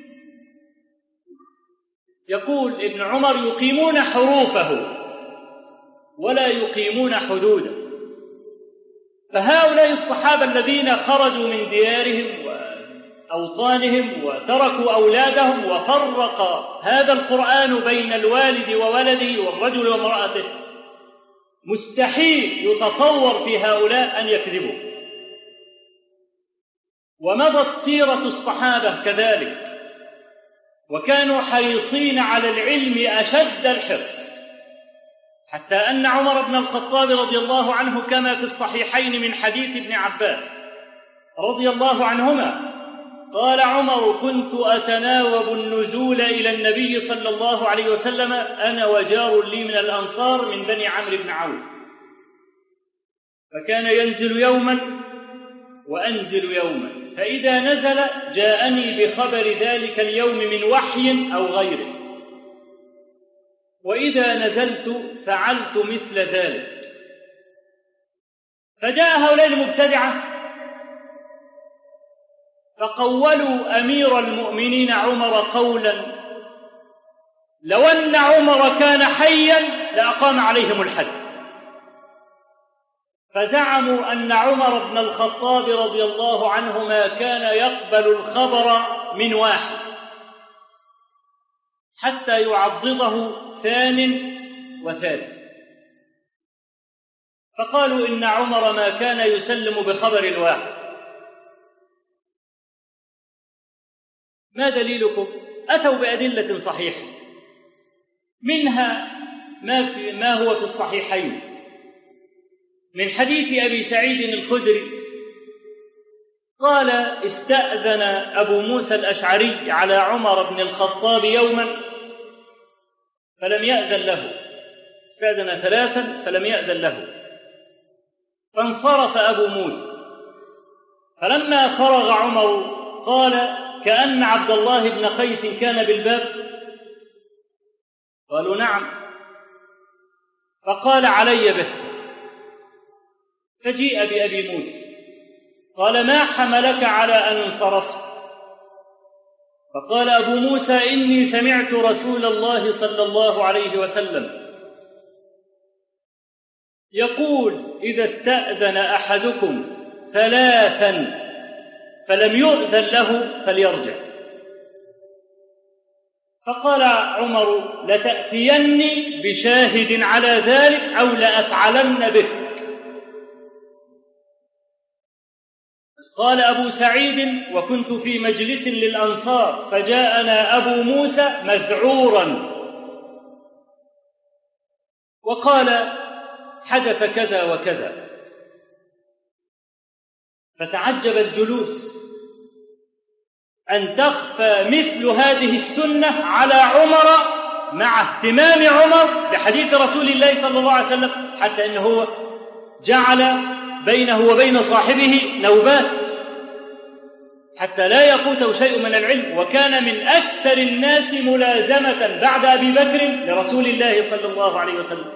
يقول ابن عمر: يقيمون حروفه ولا يقيمون حدوده. فهؤلاء الصحابة الذين خرجوا من ديارهم وأوطانهم وتركوا أولادهم وفرق هذا القرآن بين الوالد وولده والرجل وامرأته، مستحيل يتصور في هؤلاء أن يكذبوا. ومضت سيرة الصحابة كذلك، وكانوا حريصين على العلم أشد الحرص، حتى أن عمر بن الخطاب رضي الله عنه كما في الصحيحين من حديث ابن عباس رضي الله عنهما قال عمر: كنت أتناوب النزول إلى النبي صلى الله عليه وسلم أنا وجار لي من الأنصار من بني عمرو بن عوف، فكان ينزل يوما وأنزل يوما، فإذا نزل جاءني بخبر ذلك اليوم من وحي أو غيره، وإذا نزلت فعلت مثل ذلك. فجاء هؤلاء المبتدعة فقولوا أمير المؤمنين عمر قولا لو أن عمر كان حيا لأقام عليهم الحد. فزعموا أن عمر بن الخطاب رضي الله عنه ما كان يقبل الخبر من واحد، حتى يعضده ثان وثالث. فقالوا إن عمر ما كان يسلم بخبر واحد. ما دليلكم؟ أتوا بأدلة صحيحة، منها ما, في ما هو في الصحيحين من حديث أبي سعيد الخدري قال: استأذن أبو موسى الأشعري على عمر بن الخطاب يوما فلم يأذن له، استأذن ثلاثا فلم يأذن له، فانصرف أبو موسى. فلما فرغ عمر قال: كأن عبد الله بن قيس كان بالباب. قالوا: نعم. فقال: علي به. فجيء بأبي موسى قال: ما حملك على أن انصرفت؟ فقال أبو موسى: إني سمعت رسول الله صلى الله عليه وسلم يقول: إذا استأذن أحدكم ثلاثا فلم يؤذن له فليرجع. فقال عمر: لتأتيني بشاهد على ذلك أو لأفعلن به. قال أبو سعيد: وكنت في مجلس للأنصار فجاءنا أبو موسى مذعورا وقال: حدث كذا وكذا. فتعجب الجلوس أن تخفى مثل هذه السنة على عمر مع اهتمام عمر بحديث رسول الله صلى الله عليه وسلم، حتى أنه هو جعل بينه وبين صاحبه نوبات حتى لا يفوته شيء من العلم، وكان من أكثر الناس ملازمة بعد أبي بكر لرسول الله صلى الله عليه وسلم،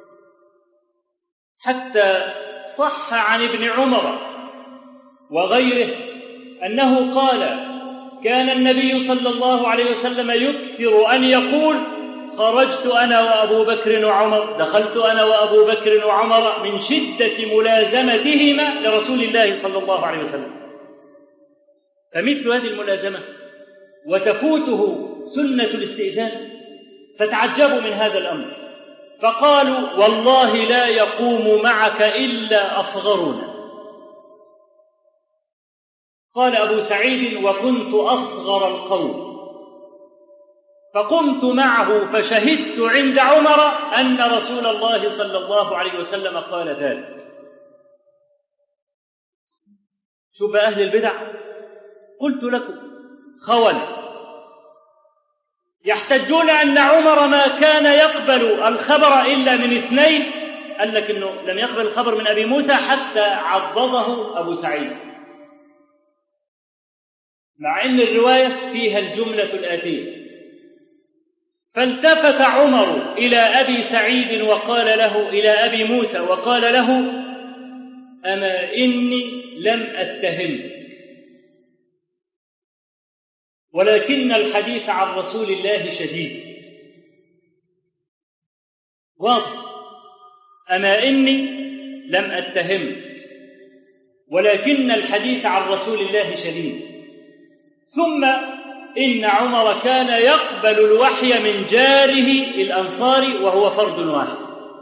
حتى صح عن ابن عمر وغيره أنه قال: كان النبي صلى الله عليه وسلم يكثر أن يقول: خرجت أنا وأبو بكر وعمر، دخلت أنا وأبو بكر وعمر، من شدة ملازمتهما لرسول الله صلى الله عليه وسلم. فمثل هذه الملازمة وتفوته سنة الاستئذان، فتعجبوا من هذا الأمر فقالوا: والله لا يقوم معك إلا أصغرنا. قال أبو سعيد: وكنت أصغر القوم، فقمت معه فشهدت عند عمر أن رسول الله صلى الله عليه وسلم قال ذلك. شوف أهل البدع، قلت لكم خول يحتجون أن عمر ما كان يقبل الخبر إلا من اثنين، قال لك إنه لم يقبل الخبر من أبي موسى حتى عضده أبو سعيد، مع أن الرواية فيها الجملة الآتية: فالتفت عمر إلى أبي سعيد وقال له إلى أبي موسى وقال له: أما إني لم أتهمك، ولكن الحديث عن رسول الله شديد. واضح: أما إني لم أتهمك ولكن الحديث عن رسول الله شديد. ثم إن عمر كان يقبل الوحي من جاره الأنصاري وهو فرد واحد،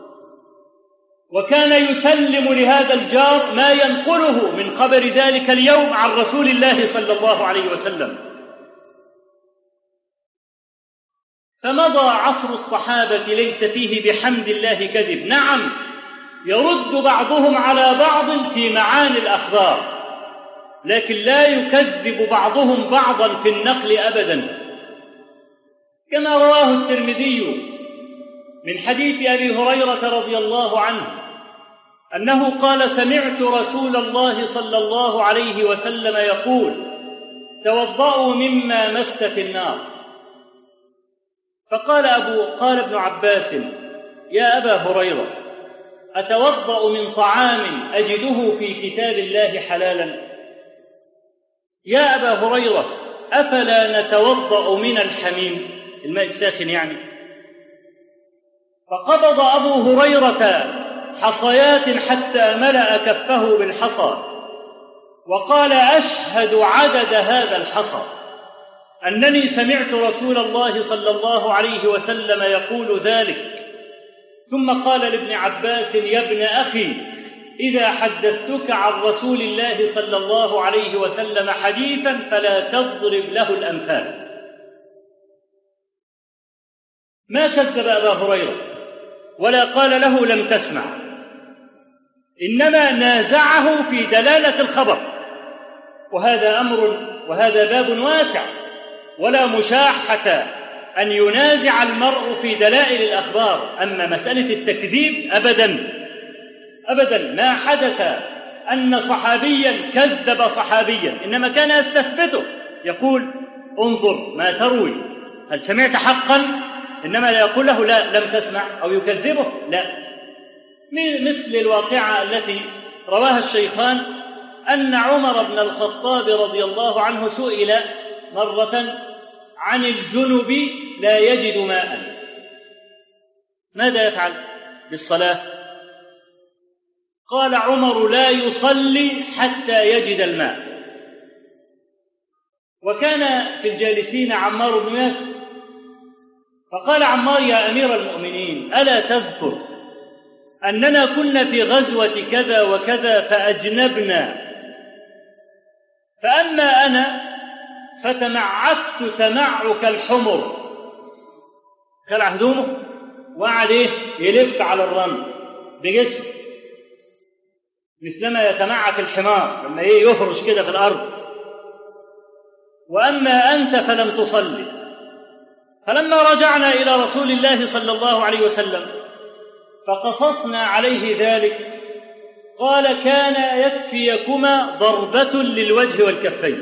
وكان يسلم لهذا الجار ما ينقله من خبر ذلك اليوم عن رسول الله صلى الله عليه وسلم. فمضى عصر الصحابة ليس فيه بحمد الله كذب. نعم، يرد بعضهم على بعض في معاني الأخبار، لكن لا يكذب بعضهم بعضا في النقل أبدا، كما رواه الترمذي من حديث أبي هريرة رضي الله عنه أنه قال: سمعت رسول الله صلى الله عليه وسلم يقول: توضأوا مما مست النار. فقال أبو قال ابن عباس: يا أبا هريرة، أتوضأ من طعام أجده في كتاب الله حلالا؟ يا أبا هريرة، أفلا نتوضأ من الحميم، الماء الساخن يعني؟ فقبض أبو هريرة حصيات حتى ملأ كفه بالحصى وقال: أشهد عدد هذا الحصى. أنني سمعت رسول الله صلى الله عليه وسلم يقول ذلك. ثم قال لابن عباس: يا ابن أخي، إذا حدثتك عن رسول الله صلى الله عليه وسلم حديثا فلا تضرب له الأمثال. ما كذب أبا هريرة ولا قال له لم تسمع، إنما نازعه في دلالة الخبر، وهذا أمر وهذا باب واسع، ولا مشاحة أن ينازع المرء في دلائل الأخبار. أما مسألة التكذيب أبدا أبدا ما حدث أن صحابيا كذب صحابيا، إنما كان يستثبته، يقول: انظر ما تروي، هل سمعت حقا؟ إنما لا يقول له لا لم تسمع أو يكذبه، لا. مثل الواقعة التي رواها الشيخان أن عمر بن الخطاب رضي الله عنه سئل مرة عن الجنب لا يجد ماء، ماذا يفعل بالصلاة؟ قال عمر: لا يصلي حتى يجد الماء. وكان في الجالسين عمار بن ياسر، فقال عمار: يا أمير المؤمنين، ألا تذكر أننا كنا في غزوة كذا وكذا فأجنبنا، فأما أنا فتمعكت تمعك الحمر، خلع هدومه وقعد إيه يلف على الرمل بجسمه مثلما يتمعك الحمار لما إيه يهرش كده في الأرض، وأما أنت فلم تصلي. فلما رجعنا إلى رسول الله صلى الله عليه وسلم فقصصنا عليه ذلك، قال: كان يكفيكما ضربة للوجه والكفين.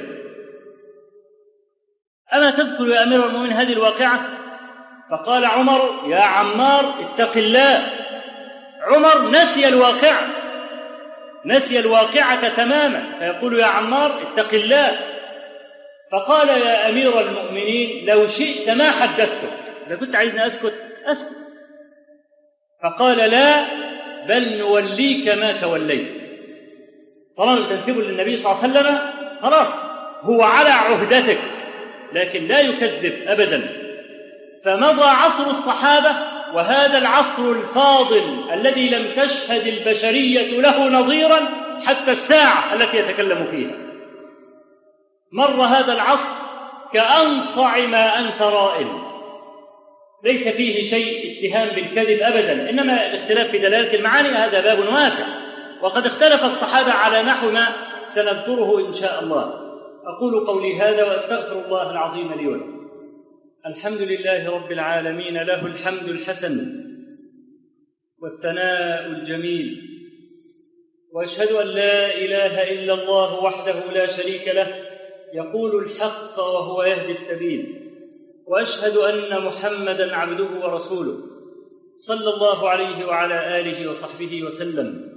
أما تذكر يا أمير المؤمنين هذه الواقعة؟ فقال عمر: يا عمار اتق الله. عمر نسي الواقعة نسي الواقعة تماما، فيقول: يا عمار اتق الله. فقال: يا أمير المؤمنين، لو شئت ما حدثتك، إذا كنت عايزني أسكت أسكت. فقال: لا، بل نوليك ما توليت. طالما تنسبه للنبي صلى الله عليه وسلم خلاص هو على عهدتك، لكن لا يكذب أبدا. فمضى عصر الصحابة، وهذا العصر الفاضل الذي لم تشهد البشرية له نظيرا حتى الساعة التي يتكلم فيها. مر هذا العصر كأنصع ما أنت رائل، ليس فيه شيء اتهام بالكذب أبدا، إنما الاختلاف في دلالة المعاني هذا باب واسع، وقد اختلف الصحابة على نحو ما سنذكره إن شاء الله. أقول قولي هذا وأستغفر الله العظيم لي ولكم. الحمد لله رب العالمين، له الحمد الحسن والثناء الجميل، وأشهد أن لا إله إلا الله وحده لا شريك له، يقول الحق وهو يهدي السبيل، وأشهد أن محمدًا عبده ورسوله صلى الله عليه وعلى آله وصحبه وسلم.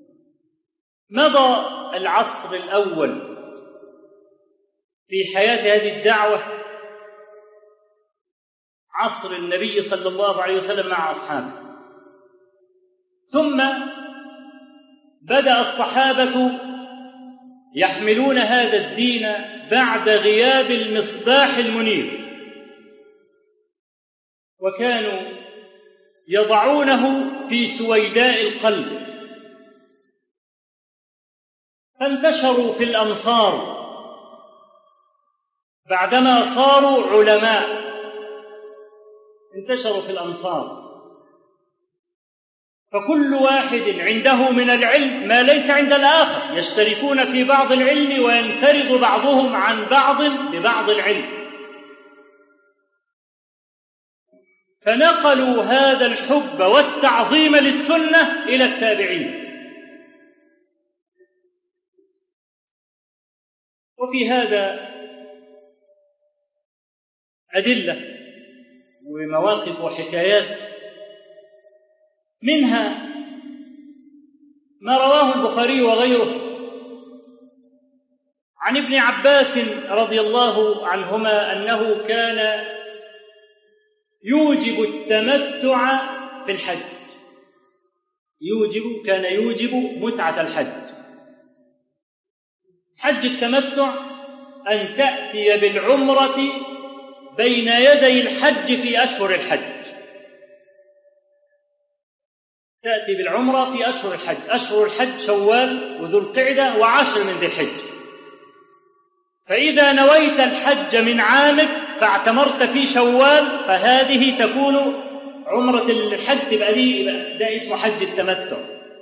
مضى العصر الأول في حياة هذه الدعوة، عصر النبي صلى الله عليه وسلم مع أصحابه، ثم بدأ الصحابة يحملون هذا الدين بعد غياب المصباح المنير، وكانوا يضعونه في سويداء القلب، فانتشروا في الأمصار بعدما صاروا علماء، انتشروا في الأمصار، فكل واحد عنده من العلم ما ليس عند الآخر، يشتركون في بعض العلم وينفرد بعضهم عن بعض ببعض العلم، فنقلوا هذا الحب والتعظيم للسنة إلى التابعين. وفي هذا أدلة ومواقف وحكايات، منها ما رواه البخاري وغيره عن ابن عباس رضي الله عنهما أنه كان يوجب التمتع في الحج، يوجب كان يوجب متعة الحج. حج التمتع أن تأتي بالعمرة بين يدي الحج في أشهر الحج. تأتي بالعمرة في أشهر الحج، أشهر الحج شوال وذو القعدة وعشر من ذي الحج. فإذا نويت الحج من عامك فاعتمرت في شوال فهذه تكون عمرة الحج، تبقى دي ده اسمه حج التمتع.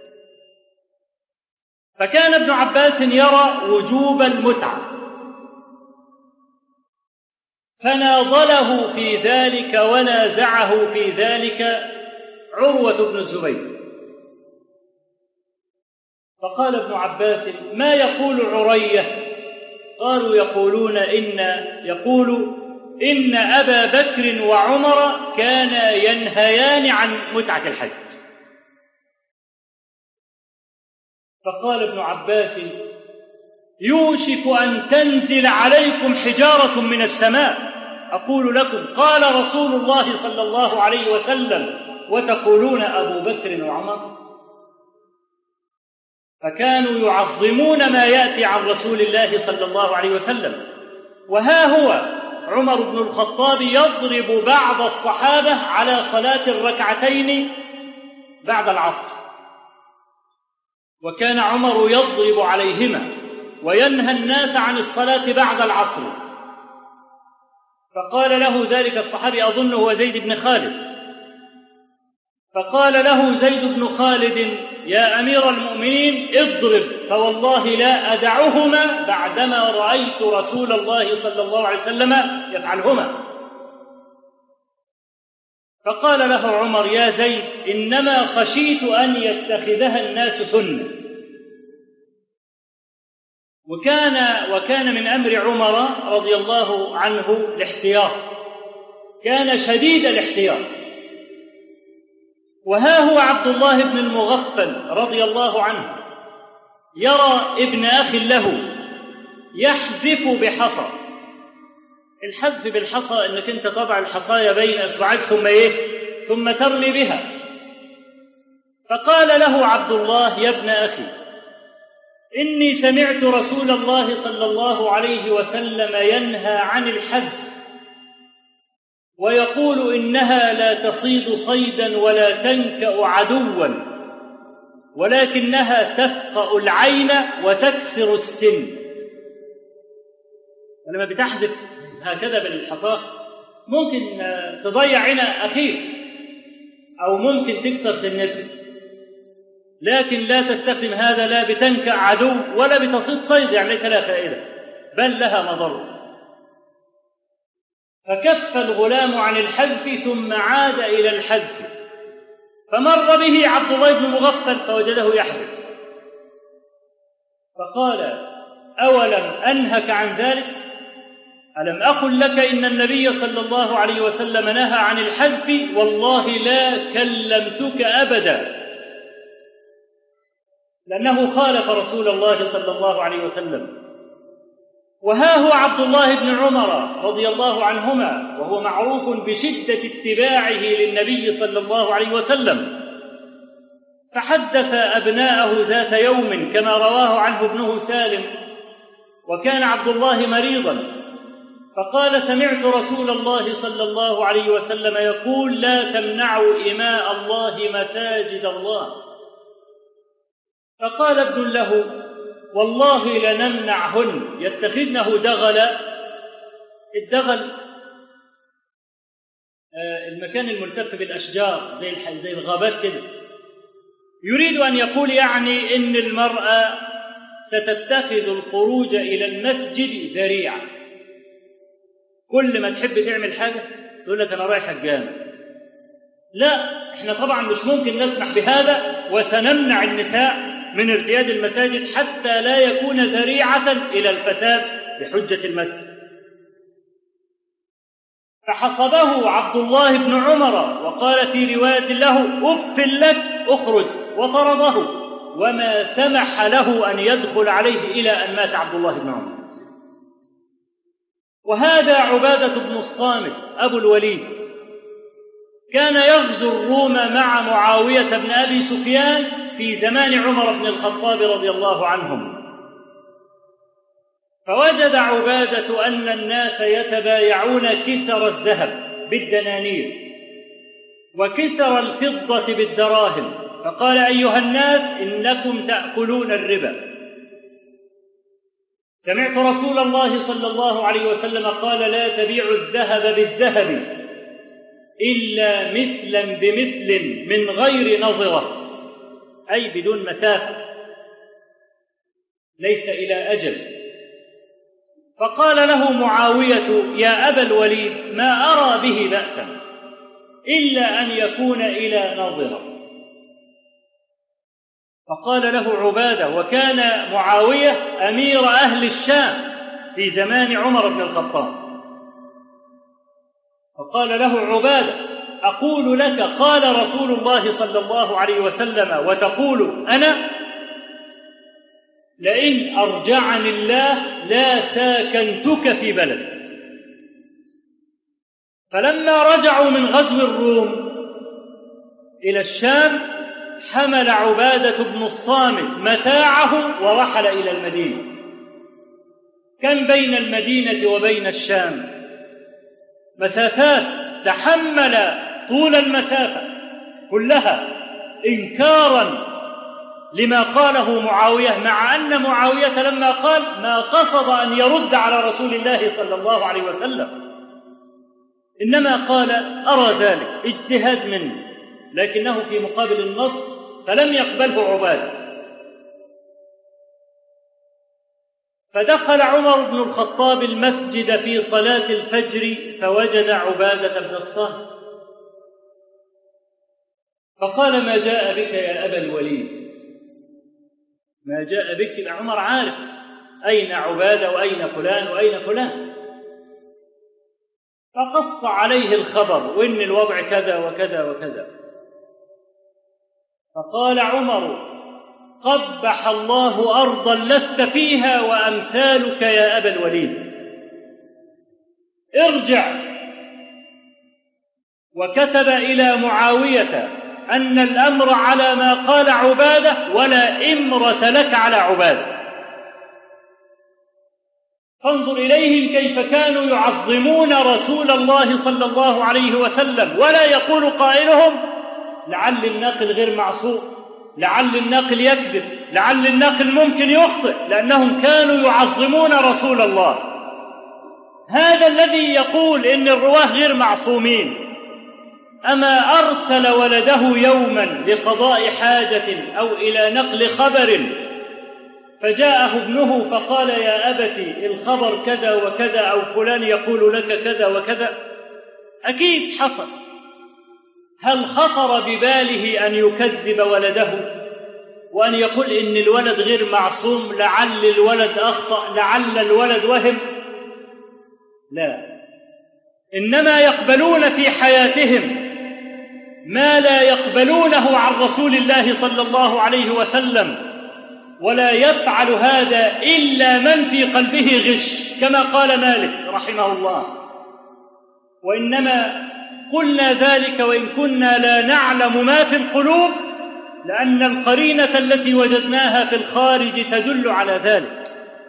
فكان ابن عباس يرى وجوب المتعة، فناضله في ذلك ونازعه في ذلك عروة بن الزبير. فقال ابن عباس: ما يقول عرية؟ قالوا: يقولون إن يقول إن أبا بكر وعمر كانا ينهيان عن متعة الحج. فقال ابن عباس: يوشك أن تنزل عليكم حجارة من السماء، أقول لكم قال رسول الله صلى الله عليه وسلم وتقولون أبو بكر وعمر. فكانوا يعظمون ما يأتي عن رسول الله صلى الله عليه وسلم. وها هو عمر بن الخطاب يضرب بعض الصحابة على صلاة الركعتين بعد العصر، وكان عمر يضرب عليهما وينهى الناس عن الصلاة بعد العصر. فقال له ذلك الصحابي، أظنه هو زيد بن خالد، فقال له زيد بن خالد: يا أمير المؤمنين اضرب، فوالله لا أدعهما بعدما رأيت رسول الله صلى الله عليه وسلم يفعلهما. فقال له عمر: يا زيد، إنما خشيت أن يتخذها الناس سنة. وكان وكان من أمر عمر رضي الله عنه الاحتياط، كان شديد الاحتياط. وها هو عبد الله بن المغفل رضي الله عنه يرى ابن أخ له يحذف بحصى. الحذف بالحصى إنك أنت تضع الحصايا بين أصبعيك ثم إيه؟ ثم ترمي بها. فقال له عبد الله: يا ابن أخي، إني سمعت رسول الله صلى الله عليه وسلم ينهى عن الحذف ويقول إنها لا تصيد صيدا ولا تنكأ عدوا، ولكنها تفقأ العين وتكسر السن. ولما بتحذف هكذا بالحصاة ممكن تضيع عين أخيك أو ممكن تكسر سنته، لكن لا تستخدم هذا لا بتنكأ عدو ولا بتصيد صيد، يعني ليس لها فائدة بل لها مضر. فكف الغلام عن الحذف ثم عاد إلى الحذف، فمر به عبد الله بن مغفل فوجده يحذف، فقال: أولم أنهك عن ذلك؟ ألم أقل لك إن النبي صلى الله عليه وسلم نهى عن الحذف؟ والله لا كلمتك أبدا، لأنه خالف رسول الله صلى الله عليه وسلم. وها هو عبد الله بن عمر رضي الله عنهما وهو معروف بشدة اتباعه للنبي صلى الله عليه وسلم، فحدث أبناءه ذات يوم كما رواه عنه ابنه سالم، وكان عبد الله مريضا، فقال: سمعت رسول الله صلى الله عليه وسلم يقول: لا تمنعوا إماء الله مساجد الله. فقال ابن له: والله لنمنعهن، يتخذنه دغلا. الدغل المكان الملتف بالأشجار زي زي الغابات كده. يريد أن يقول يعني إن المرأة ستتخذ الخروج إلى المسجد ذريعة، كل ما تحب تعمل حاجة تقول لك أنا رايح الجامع. لا، إحنا طبعا مش ممكن نسمح بهذا، وسنمنع النساء من ارتياد المساجد حتى لا يكون ذريعة إلى الفساد بحجة المسجد. فحصبه عبد الله بن عمر وقال في رواية له: أف لك اخرج، وطرده، وما سمح له أن يدخل عليه إلى أن مات عبد الله بن عمر. وهذا عبادة بن الصامت أبو الوليد كان يغزو الروم مع معاوية بن أبي سفيان في زمان عمر بن الخطاب رضي الله عنهم. فوجد عبادة أن الناس يتبايعون كسر الذهب بالدنانير وكسر الفضة بالدراهم، فقال: أيها الناس إنكم تأكلون الربا. سمعت رسول الله صلى الله عليه وسلم قال: لا تبيعوا الذهب بالذهب إلا مثلا بمثل من غير نظرة، أي بدون مسافة، ليس إلى أجل. فقال له معاوية: يا أبا الوليد، ما أرى به بأسا إلا أن يكون إلى نظرة. فقال له عبادة، وكان معاوية أمير أهل الشام في زمان عمر بن الخطاب، فقال له عبادة: أقول لك قال رسول الله صلى الله عليه وسلم وتقول أنا؟ لئن أرجعني الله لا ساكنتك في بلد. فلما رجعوا من غزو الروم إلى الشام حمل عبادة بن الصامت متاعه ورحل إلى المدينة. كم بين المدينة وبين الشام مسافات، تحمل طول المسافة كلها إنكارا لما قاله معاوية، مع أن معاوية لما قال ما قصد أن يرد على رسول الله صلى الله عليه وسلم، إنما قال أرى ذلك اجتهاد منه، لكنه في مقابل النص فلم يقبله عبادة. فدخل عمر بن الخطاب المسجد في صلاة الفجر فوجد عبادة بن الصامت، فقال: ما جاء بك يا أبا الوليد؟ ما جاء بك؟ عمر عارف أين عبادة وأين فلان وأين فلان، فقص عليه الخبر وإن الوضع كذا وكذا وكذا. فقال عمر: قبح الله أرضا لست فيها وأمثالك يا أبا الوليد، ارجع. وكتب إلى معاوية أن الأمر على ما قال عبادة ولا إمرة لك على عبادة. فانظر إليهم كيف كانوا يعظمون رسول الله صلى الله عليه وسلم، ولا يقول قائلهم لعل الناقل غير معصوم، لعل الناقل يكذب، لعل الناقل ممكن يخطئ، لأنهم كانوا يعظمون رسول الله. هذا الذي يقول إن الرواه غير معصومين أما أرسل ولده يوما لقضاء حاجة أو إلى نقل خبر فجاءه ابنه فقال: يا أبت الخبر كذا وكذا، أو فلان يقول لك كذا وكذا؟ أكيد حصل. هل خطر بباله أن يكذب ولده وأن يقول إن الولد غير معصوم، لعل الولد أخطأ، لعل الولد وهم؟ لا، إنما يقبلون في حياتهم ما لا يقبلونه عن رسول الله صلى الله عليه وسلم، ولا يفعل هذا إلا من في قلبه غش، كما قال مالك رحمه الله: وإنما قلنا ذلك وإن كنا لا نعلم ما في القلوب، لأن القرينة التي وجدناها في الخارج تدل على ذلك.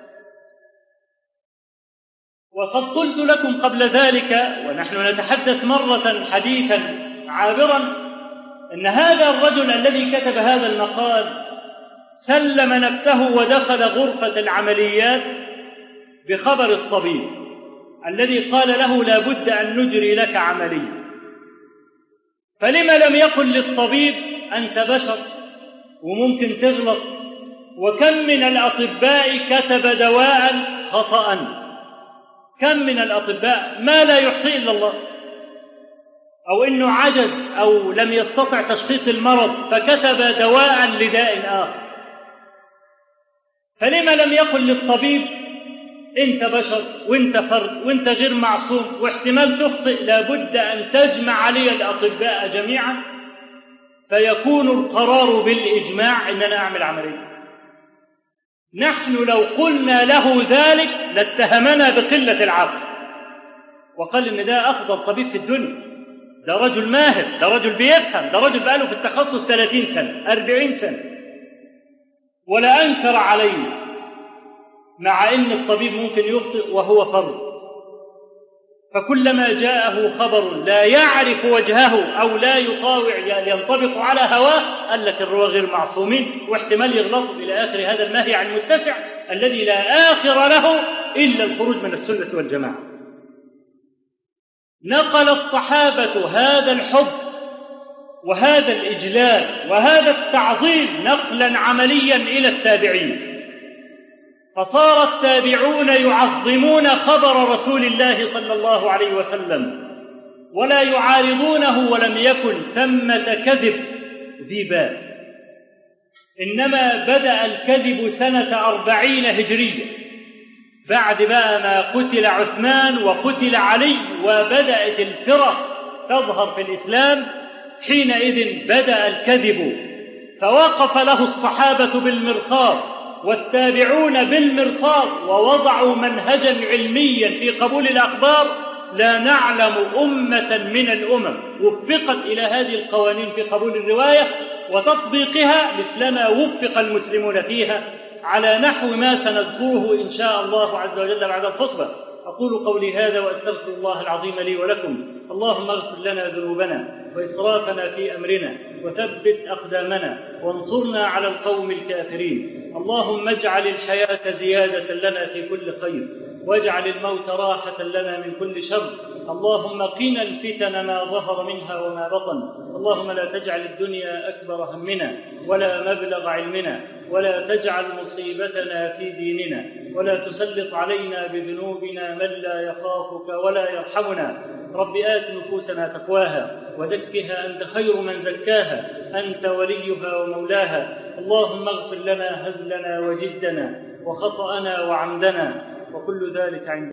وقد قلت لكم قبل ذلك ونحن نتحدث مرة حديثا عابرا أن هذا الرجل الذي كتب هذا المقال سلم نفسه ودخل غرفة العمليات بخبر الطبيب الذي قال له: لا بد أن نجري لك عملية. فلما لم يقل للطبيب: أنت بشر وممكن تغلط، وكم من الأطباء كتب دواء خطأ، كم من الأطباء ما لا يحصي إلا الله، أو إنه عجز أو لم يستطع تشخيص المرض فكتب دواء لداء آخر. فلما لم يقل للطبيب: أنت بشر وأنت فرد وأنت غير معصوم واحتمال تخطئ، لابد أن تجمع علي الأطباء جميعا فيكون القرار بالإجماع أننا أعمل عملية؟ نحن لو قلنا له ذلك لاتهمنا بقلة العقل، وقال إن ده أفضل طبيب في الدنيا، ده رجل ماهر، ده رجل بيفهم، ده رجل بقاله في التخصص ثلاثين سنة أربعين سنة، ولا أنكر عليه. مع أن الطبيب ممكن يخطئ وهو فرد. فكلما جاءه خبر لا يعرف وجهه أو لا يطاوع ينطبق على هواه قال لك الرواة غير معصومين واحتمال يغلطوا إلى آخر هذا النهي عن المتسع الذي لا آخر له إلا الخروج من السنة والجماعة. نقل الصحابة هذا الحب وهذا الإجلال وهذا التعظيم نقلا عمليا إلى التابعين، فصار التابعون يعظمون خبر رسول الله صلى الله عليه وسلم ولا يعارضونه، ولم يكن ثمة كذب ذي بال، إنما بدأ الكذب سنة أربعين هجرية بعد بقى ما قتل عثمان وقتل علي وبدأت الفرق تظهر في الإسلام. حينئذ بدأ الكذب، فوقف له الصحابة بالمرصاد والتابعون بالمرصاد ووضعوا منهجا علميا في قبول الأخبار. لا نعلم أمة من الأمم وفقت إلى هذه القوانين في قبول الرواية وتطبيقها مثلما وفق المسلمون فيها على نحو ما سنذكره إن شاء الله عز وجل بعد الخطبة. أقول قولي هذا وأستغفر الله العظيم لي ولكم. اللهم اغفر لنا ذنوبنا وإسرافنا في أمرنا وثبت أقدامنا وانصرنا على القوم الكافرين. اللهم اجعل الحياة زيادة لنا في كل خير واجعل الموت راحة لنا من كل شر. اللهم قنا الفتن ما ظهر منها وما بطن. اللهم لا تجعل الدنيا أكبر همنا ولا مبلغ علمنا ولا تجعل مصيبتنا في ديننا ولا تسلط علينا بذنوبنا من لا يخافك ولا يرحمنا. رب آت نفوسنا تقواها وزكها أنت خير من زكاها أنت وليها ومولاها. اللهم اغفر لنا هزلنا وجدنا وخطأنا وعمدنا وكل ذلك عندنا.